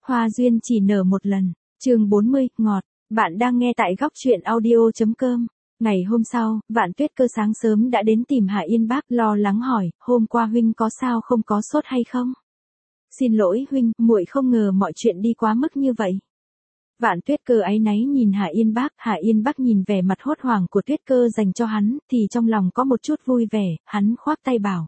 Hoa duyên chỉ nở một lần. Chương 40, ngọt. Bạn đang nghe tại góc truyện audio.com. Ngày hôm sau, Vạn Tuyết Cơ sáng sớm đã đến tìm Hạ Yên Bác, lo lắng hỏi, hôm qua huynh có sao không, có sốt hay không? Xin lỗi huynh, muội không ngờ mọi chuyện đi quá mức như vậy. Vạn Tuyết Cơ áy náy nhìn Hạ Yên Bác nhìn vẻ mặt hốt hoảng của Tuyết Cơ dành cho hắn, thì trong lòng có một chút vui vẻ, hắn khoác tay bảo.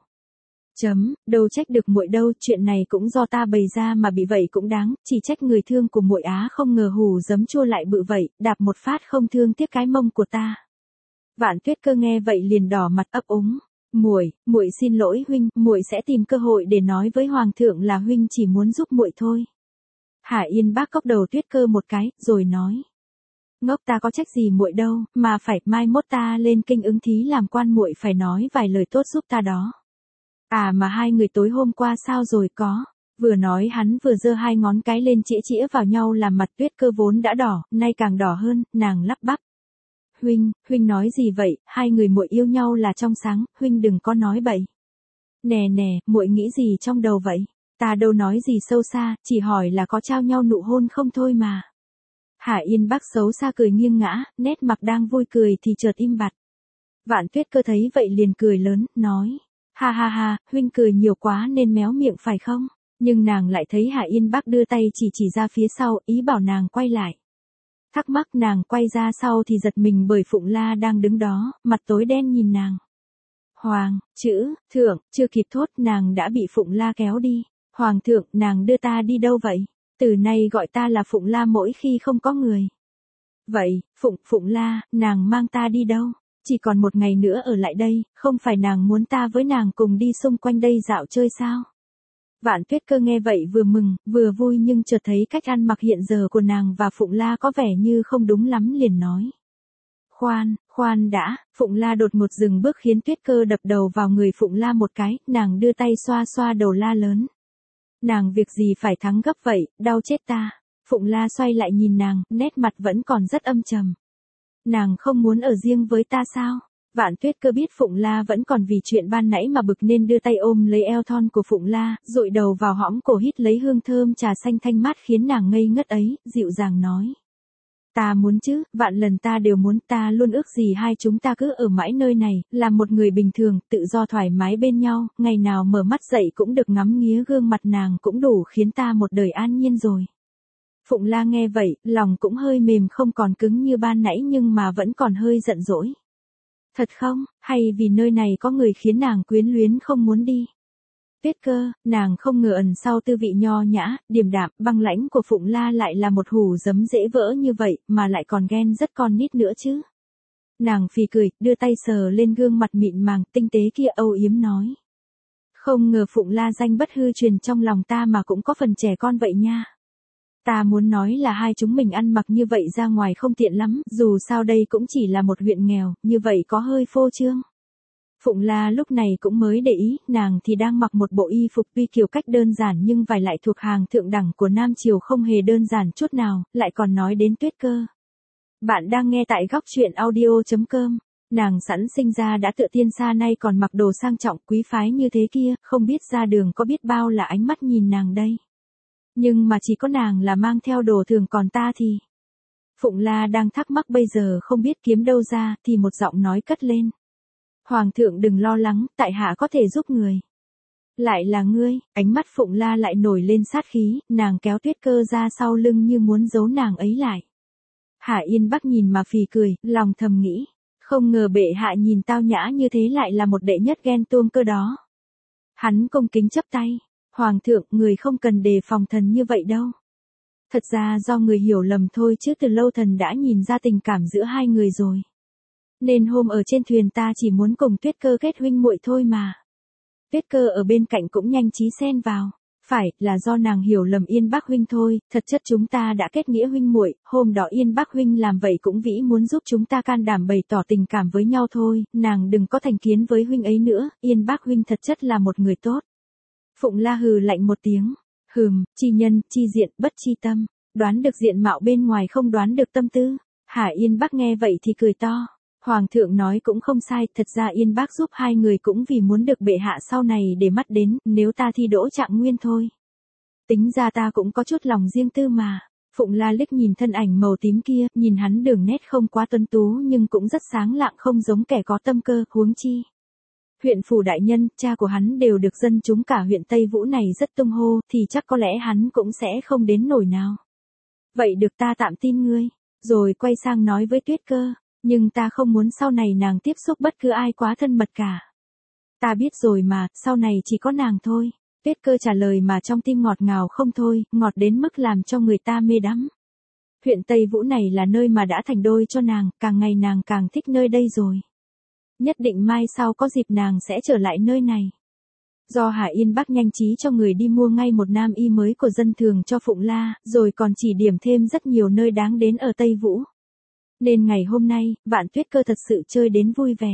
Đâu trách được muội đâu, chuyện này cũng do ta bày ra mà bị vậy cũng đáng, chỉ trách người thương của muội á không ngờ hù giấm chua lại bự vậy, đạp một phát không thương tiếc cái mông của ta. Vạn Tuyết Cơ nghe vậy liền đỏ mặt ấp úng. Muội xin lỗi huynh, muội sẽ tìm cơ hội để nói với hoàng thượng là huynh chỉ muốn giúp muội thôi. Hạ Yên Bác cốc đầu Tuyết Cơ một cái, rồi nói. Ngốc, ta có trách gì muội đâu, mà phải mai mốt ta lên kinh ứng thí làm quan muội phải nói vài lời tốt giúp ta đó. À mà hai người tối hôm qua sao rồi có? Vừa nói hắn vừa giơ hai ngón cái lên chĩa chĩa vào nhau làm mặt Tuyết Cơ vốn đã đỏ, nay càng đỏ hơn, nàng lắp bắp. Huynh nói gì vậy, hai người muội yêu nhau là trong sáng, huynh đừng có nói bậy. Nè, muội nghĩ gì trong đầu vậy? Ta đâu nói gì sâu xa, chỉ hỏi là có trao nhau nụ hôn không thôi mà. Hạ Yên Bác xấu xa cười nghiêng ngã, nét mặt đang vui cười thì chợt im bặt. Vạn Tuyết Cơ thấy vậy liền cười lớn, nói. Ha, huynh cười nhiều quá nên méo miệng phải không? Nhưng nàng lại thấy Hạ Yên Bác đưa tay chỉ ra phía sau, ý bảo nàng quay lại. Thắc mắc nàng quay ra sau thì giật mình bởi Phụng La đang đứng đó, mặt tối đen nhìn nàng. Hoàng, thượng, chưa kịp thốt nàng đã bị Phụng La kéo đi. Hoàng thượng, nàng đưa ta đi đâu vậy? Từ nay gọi ta là Phụng La mỗi khi không có người. Vậy, Phụng La, nàng mang ta đi đâu? Chỉ còn một ngày nữa ở lại đây, không phải nàng muốn ta với nàng cùng đi xung quanh đây dạo chơi sao? Vạn Tuyết Cơ nghe vậy vừa mừng, vừa vui nhưng chợt thấy cách ăn mặc hiện giờ của nàng và Phụng La có vẻ như không đúng lắm liền nói. Khoan đã, Phụng La đột ngột dừng bước khiến Tuyết Cơ đập đầu vào người Phụng La một cái, nàng đưa tay xoa đầu la lớn. Nàng việc gì phải thắng gấp vậy, đau chết ta. Phụng La xoay lại nhìn nàng, nét mặt vẫn còn rất âm trầm. Nàng không muốn ở riêng với ta sao? Vạn Tuyết Cơ biết Phụng La vẫn còn vì chuyện ban nãy mà bực nên đưa tay ôm lấy eo thon của Phụng La, dụi đầu vào hõm cổ hít lấy hương thơm trà xanh thanh mát khiến nàng ngây ngất ấy, dịu dàng nói. Ta muốn chứ, vạn lần ta đều muốn, ta luôn ước gì hai chúng ta cứ ở mãi nơi này, làm một người bình thường, tự do thoải mái bên nhau, ngày nào mở mắt dậy cũng được ngắm nghía gương mặt nàng cũng đủ khiến ta một đời an nhiên rồi. Phụng La nghe vậy, lòng cũng hơi mềm không còn cứng như ban nãy nhưng mà vẫn còn hơi giận dỗi. Thật không, hay vì nơi này có người khiến nàng quyến luyến không muốn đi? Tuyết Cơ, nàng không ngờ ẩn sau tư vị nho nhã, điềm đạm, băng lãnh của Phụng La lại là một hủ giấm dễ vỡ như vậy, mà lại còn ghen rất con nít nữa chứ. Nàng phì cười, đưa tay sờ lên gương mặt mịn màng, tinh tế kia âu yếm nói. Không ngờ Phụng La danh bất hư truyền trong lòng ta mà cũng có phần trẻ con vậy nha. Ta muốn nói là hai chúng mình ăn mặc như vậy ra ngoài không tiện lắm, dù sao đây cũng chỉ là một huyện nghèo, như vậy có hơi phô trương. Phụng La lúc này cũng mới để ý, nàng thì đang mặc một bộ y phục tuy kiểu cách đơn giản nhưng vải lại thuộc hàng thượng đẳng của Nam Triều không hề đơn giản chút nào, lại còn nói đến Tuyết Cơ. Bạn đang nghe tại góc truyện audio.com. Nàng sẵn sinh ra đã tựa tiên xa nay còn mặc đồ sang trọng quý phái như thế kia, không biết ra đường có biết bao là ánh mắt nhìn nàng đây. Nhưng mà chỉ có nàng là mang theo đồ thường còn ta thì... Phụng La đang thắc mắc bây giờ không biết kiếm đâu ra thì một giọng nói cất lên. Hoàng thượng đừng lo lắng, tại hạ có thể giúp người. Lại là ngươi, ánh mắt Phụng La lại nổi lên sát khí, nàng kéo Tuyết Cơ ra sau lưng như muốn giấu nàng ấy lại. Hạ Yên Bác nhìn mà phì cười, lòng thầm nghĩ. Không ngờ bệ hạ nhìn tao nhã như thế lại là một đệ nhất ghen tuông cơ đó. Hắn cung kính chắp tay. Hoàng thượng, người không cần đề phòng thần như vậy đâu. Thật ra do người hiểu lầm thôi chứ từ lâu thần đã nhìn ra tình cảm giữa hai người rồi. Nên hôm ở trên thuyền ta chỉ muốn cùng Tuyết Cơ kết huynh muội thôi mà. Tuyết Cơ ở bên cạnh cũng nhanh trí xen vào. Phải, là do nàng hiểu lầm Yên Bác huynh thôi, thật chất chúng ta đã kết nghĩa huynh muội, hôm đó Yên Bác huynh làm vậy cũng vĩ muốn giúp chúng ta can đảm bày tỏ tình cảm với nhau thôi, nàng đừng có thành kiến với huynh ấy nữa, Yên Bác huynh thật chất là một người tốt. Phụng La hừ lạnh một tiếng, chi nhân, chi diện, bất chi tâm, đoán được diện mạo bên ngoài không đoán được tâm tư. Hạ Yên Bác nghe vậy thì cười to. Hoàng thượng nói cũng không sai, thật ra Yên Bác giúp hai người cũng vì muốn được bệ hạ sau này để mắt đến, nếu ta thi đỗ Trạng Nguyên thôi. Tính ra ta cũng có chút lòng riêng tư mà. Phụng La liếc nhìn thân ảnh màu tím kia, nhìn hắn đường nét không quá tuấn tú nhưng cũng rất sáng lạng không giống kẻ có tâm cơ, huống chi. Huyện phủ đại nhân, cha của hắn đều được dân chúng cả huyện Tây Vũ này rất tung hô, thì chắc có lẽ hắn cũng sẽ không đến nổi nào. Vậy được ta tạm tin ngươi. Rồi quay sang nói với Tuyết Cơ, nhưng ta không muốn sau này nàng tiếp xúc bất cứ ai quá thân mật cả. Ta biết rồi mà, sau này chỉ có nàng thôi. Tuyết Cơ trả lời mà trong tim ngọt ngào không thôi, ngọt đến mức làm cho người ta mê đắm. Huyện Tây Vũ này là nơi mà đã thành đôi cho nàng, càng ngày nàng càng thích nơi đây rồi. Nhất định mai sau có dịp nàng sẽ trở lại nơi này. Do Hà Yên Bắc nhanh trí cho người đi mua ngay một nam y mới của dân thường cho Phụng La, rồi còn chỉ điểm thêm rất nhiều nơi đáng đến ở Tây Vũ. Nên ngày hôm nay, Vạn Tuyết Cơ thật sự chơi đến vui vẻ.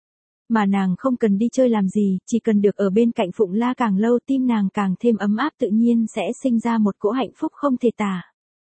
Mà nàng không cần đi chơi làm gì, chỉ cần được ở bên cạnh Phụng La càng lâu tim nàng càng thêm ấm áp tự nhiên sẽ sinh ra một cỗ hạnh phúc không thể tả.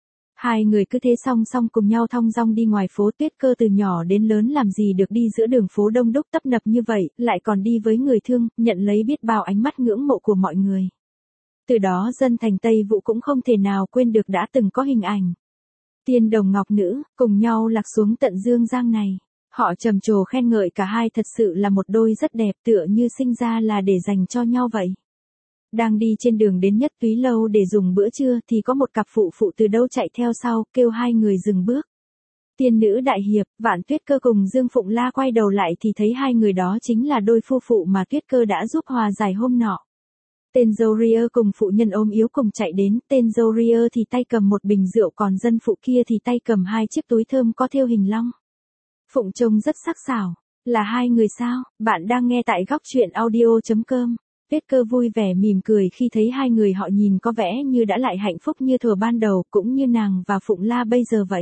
Hai người cứ thế song song cùng nhau thong dong đi ngoài phố. Tuyết Cơ từ nhỏ đến lớn làm gì được đi giữa đường phố đông đúc tấp nập như vậy, lại còn đi với người thương, nhận lấy biết bao ánh mắt ngưỡng mộ của mọi người. Từ đó dân thành Tây Vũ cũng không thể nào quên được đã từng có hình ảnh tiên đồng ngọc nữ, cùng nhau lạc xuống tận Dương Giang này. Họ trầm trồ khen ngợi cả hai thật sự là một đôi rất đẹp tựa như sinh ra là để dành cho nhau vậy. Đang đi trên đường đến Nhất Túy Lâu để dùng bữa trưa thì có một cặp phụ phụ từ đâu chạy theo sau, kêu hai người dừng bước. Tiên nữ đại hiệp, Vạn Tuyết Cơ cùng Dương Phụng La quay đầu lại thì thấy hai người đó chính là đôi phu phụ mà Tuyết Cơ đã giúp hòa giải hôm nọ. Tên dâu ria cùng phụ nhân ốm yếu cùng chạy đến, tên dâu ria thì tay cầm một bình rượu còn dân phụ kia thì tay cầm hai chiếc túi thơm có thêu hình long. Phụng trông rất sắc sảo, là hai người sao? Bạn đang nghe tại góc truyện audio.com. Tuyết Cơ vui vẻ mỉm cười khi thấy hai người họ nhìn có vẻ như đã lại hạnh phúc như thuở ban đầu, cũng như nàng và Phụng La bây giờ vậy.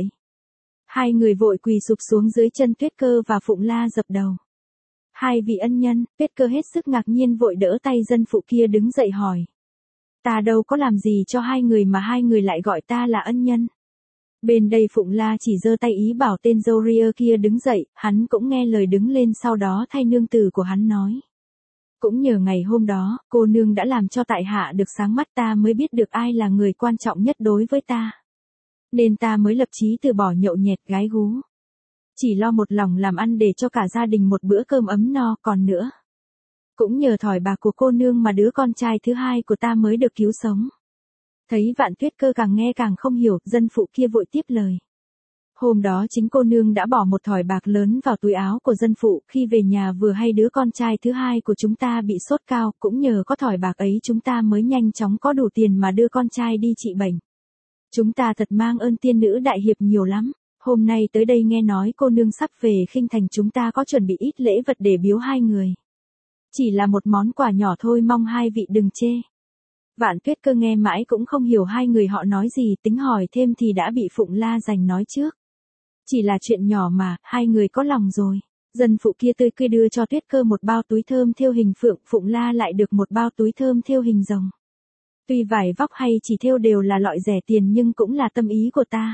Hai người vội quỳ sụp xuống dưới chân Tuyết Cơ và Phụng La dập đầu. Hai vị ân nhân, Tuyết Cơ hết sức ngạc nhiên vội đỡ tay dân phụ kia đứng dậy hỏi. Ta đâu có làm gì cho hai người mà hai người lại gọi ta là ân nhân. Bên đây Phụng La chỉ giơ tay ý bảo tên dâu ria kia đứng dậy, hắn cũng nghe lời đứng lên sau đó thay nương tử của hắn nói. Cũng nhờ ngày hôm đó, cô nương đã làm cho tại hạ được sáng mắt ta mới biết được ai là người quan trọng nhất đối với ta. Nên ta mới lập chí từ bỏ nhậu nhẹt gái gú. Chỉ lo một lòng làm ăn để cho cả gia đình một bữa cơm ấm no còn nữa. Cũng nhờ thỏi bạc của cô nương mà đứa con trai thứ hai của ta mới được cứu sống. Thấy Vạn Tuyết Cơ càng nghe càng không hiểu, dân phụ kia vội tiếp lời. Hôm đó chính cô nương đã bỏ một thỏi bạc lớn vào túi áo của dân phụ, khi về nhà vừa hay đứa con trai thứ hai của chúng ta bị sốt cao, cũng nhờ có thỏi bạc ấy chúng ta mới nhanh chóng có đủ tiền mà đưa con trai đi trị bệnh. Chúng ta thật mang ơn tiên nữ đại hiệp nhiều lắm. Hôm nay tới đây nghe nói cô nương sắp về Khinh Thành, chúng ta có chuẩn bị ít lễ vật để biếu hai người. Chỉ là một món quà nhỏ thôi, mong hai vị đừng chê. Vạn Tuyết Cơ nghe mãi cũng không hiểu hai người họ nói gì, tính hỏi thêm thì đã bị Phụng La giành nói trước. Chỉ là chuyện nhỏ mà, hai người có lòng rồi. Dân phụ kia tươi cười đưa cho Tuyết Cơ một bao túi thơm thêu hình phượng, Phụng La lại được một bao túi thơm thêu hình rồng. Tuy vải vóc hay chỉ thêu đều là loại rẻ tiền nhưng cũng là tâm ý của ta.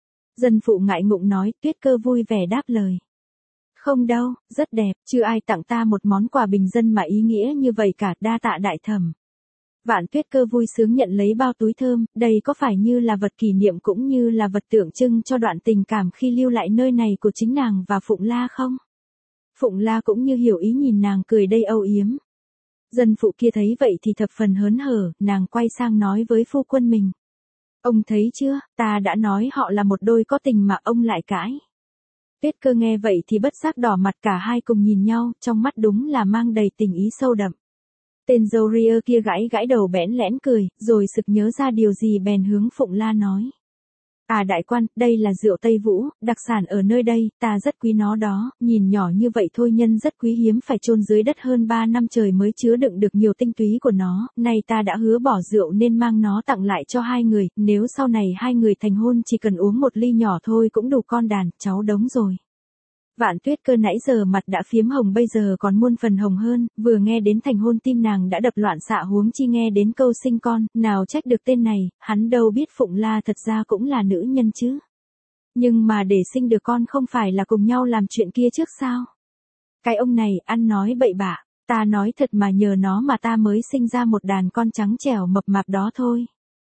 Dân phụ ngại ngụng nói, Tuyết Cơ vui vẻ đáp lời. Không đâu, rất đẹp, chưa ai tặng ta một món quà bình dân mà ý nghĩa như vậy cả, đa tạ đại thẩm. Vạn Tuyết Cơ vui sướng nhận lấy bao túi thơm, đây có phải như là vật kỷ niệm cũng như là vật tượng trưng cho đoạn tình cảm khi lưu lại nơi này của chính nàng và Phụng La không? Phụng La cũng như hiểu ý nhìn nàng cười đầy âu yếm. Dân phụ kia thấy vậy thì thập phần hớn hở, nàng quay sang nói với phu quân mình. Ông thấy chưa, ta đã nói họ là một đôi có tình mà ông lại cãi. Tuyết Cơ nghe vậy thì bất giác đỏ mặt, cả hai cùng nhìn nhau, trong mắt đúng là mang đầy tình ý sâu đậm. Tên dâu ria kia gãi gãi đầu bẽn lẽn cười, rồi sực nhớ ra điều gì bèn hướng Phụng La nói. À đại quan, đây là rượu Tây Vũ, đặc sản ở nơi đây, ta rất quý nó đó, nhìn nhỏ như vậy thôi nhân rất quý hiếm phải chôn dưới đất hơn 3 năm trời mới chứa đựng được nhiều tinh túy của nó, nay ta đã hứa bỏ rượu nên mang nó tặng lại cho hai người, nếu sau này hai người thành hôn chỉ cần uống một ly nhỏ thôi cũng đủ con đàn, cháu đống rồi. Vạn Tuyết Cơ nãy giờ mặt đã phiếm hồng bây giờ còn muôn phần hồng hơn, vừa nghe đến thành hôn tim nàng đã đập loạn xạ huống chi nghe đến câu sinh con, nào trách được tên này, hắn đâu biết Phụng La thật ra cũng là nữ nhân chứ. Nhưng mà để sinh được con không phải là cùng nhau làm chuyện kia trước sao? Cái ông này ăn nói bậy bạ, ta nói thật mà nhờ nó mà ta mới sinh ra một đàn con trắng trẻo mập mạp đó thôi.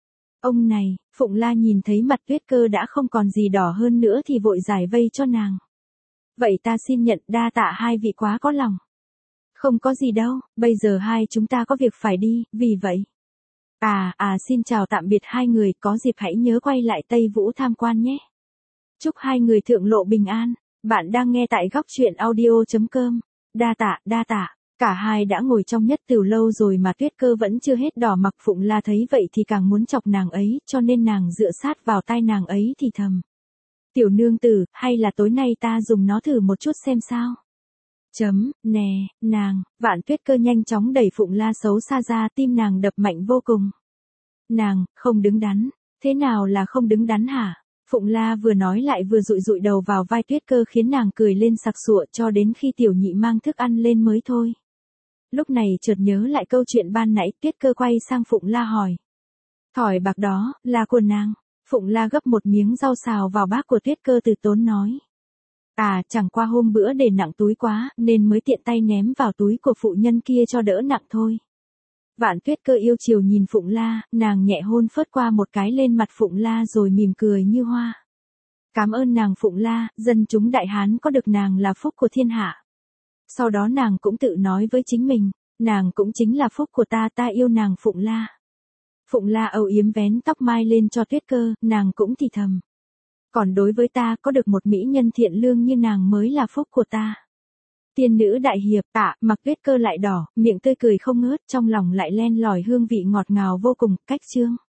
Ông này, Phụng La nhìn thấy mặt Tuyết Cơ đã không còn gì đỏ hơn nữa thì vội giải vây cho nàng. Vậy ta xin nhận, đa tạ hai vị quá có lòng. Không có gì đâu, bây giờ hai chúng ta có việc phải đi, vì vậy. Xin chào tạm biệt hai người, có dịp hãy nhớ quay lại Tây Vũ tham quan nhé. Chúc hai người thượng lộ bình an. Bạn đang nghe tại góc truyện audio.com. Đa tạ. Cả hai đã ngồi trong nhất từ lâu rồi mà Tuyết Cơ vẫn chưa hết đỏ mặt. Phụng La thấy vậy thì càng muốn chọc nàng ấy, cho nên nàng dựa sát vào tai nàng ấy thì thầm. Tiểu nương tử, hay là tối nay ta dùng nó thử một chút xem sao? Nè, nàng, Vạn Tuyết Cơ nhanh chóng đẩy Phụng La xấu xa ra, tim nàng đập mạnh vô cùng. Nàng, không đứng đắn. Thế nào là không đứng đắn hả? Phụng La vừa nói lại vừa dụi đầu vào vai Tuyết Cơ khiến nàng cười lên sặc sụa cho đến khi tiểu nhị mang thức ăn lên mới thôi. Lúc này chợt nhớ lại câu chuyện ban nãy, Tuyết Cơ quay sang Phụng La hỏi. Thỏi bạc đó, là của nàng. Phụng La gấp một miếng rau xào vào bát của Tuyết Cơ từ tốn nói. Chẳng qua hôm bữa để nặng túi quá, nên mới tiện tay ném vào túi của phụ nhân kia cho đỡ nặng thôi. Vạn Tuyết Cơ yêu chiều nhìn Phụng La, nàng nhẹ hôn phớt qua một cái lên mặt Phụng La rồi mỉm cười như hoa. Cảm ơn nàng Phụng La, dân chúng Đại Hán có được nàng là phúc của thiên hạ. Sau đó nàng cũng tự nói với chính mình, nàng cũng chính là phúc của ta yêu nàng Phụng La. Phụng La âu yếm vén tóc mai lên cho Tuyết Cơ, nàng cũng thì thầm. Còn đối với ta, có được một mỹ nhân thiện lương như nàng mới là phúc của ta. Tiên nữ đại hiệp, mặt Tuyết Cơ lại đỏ, miệng tươi cười không ngớt, trong lòng lại len lỏi hương vị ngọt ngào vô cùng, cách chương.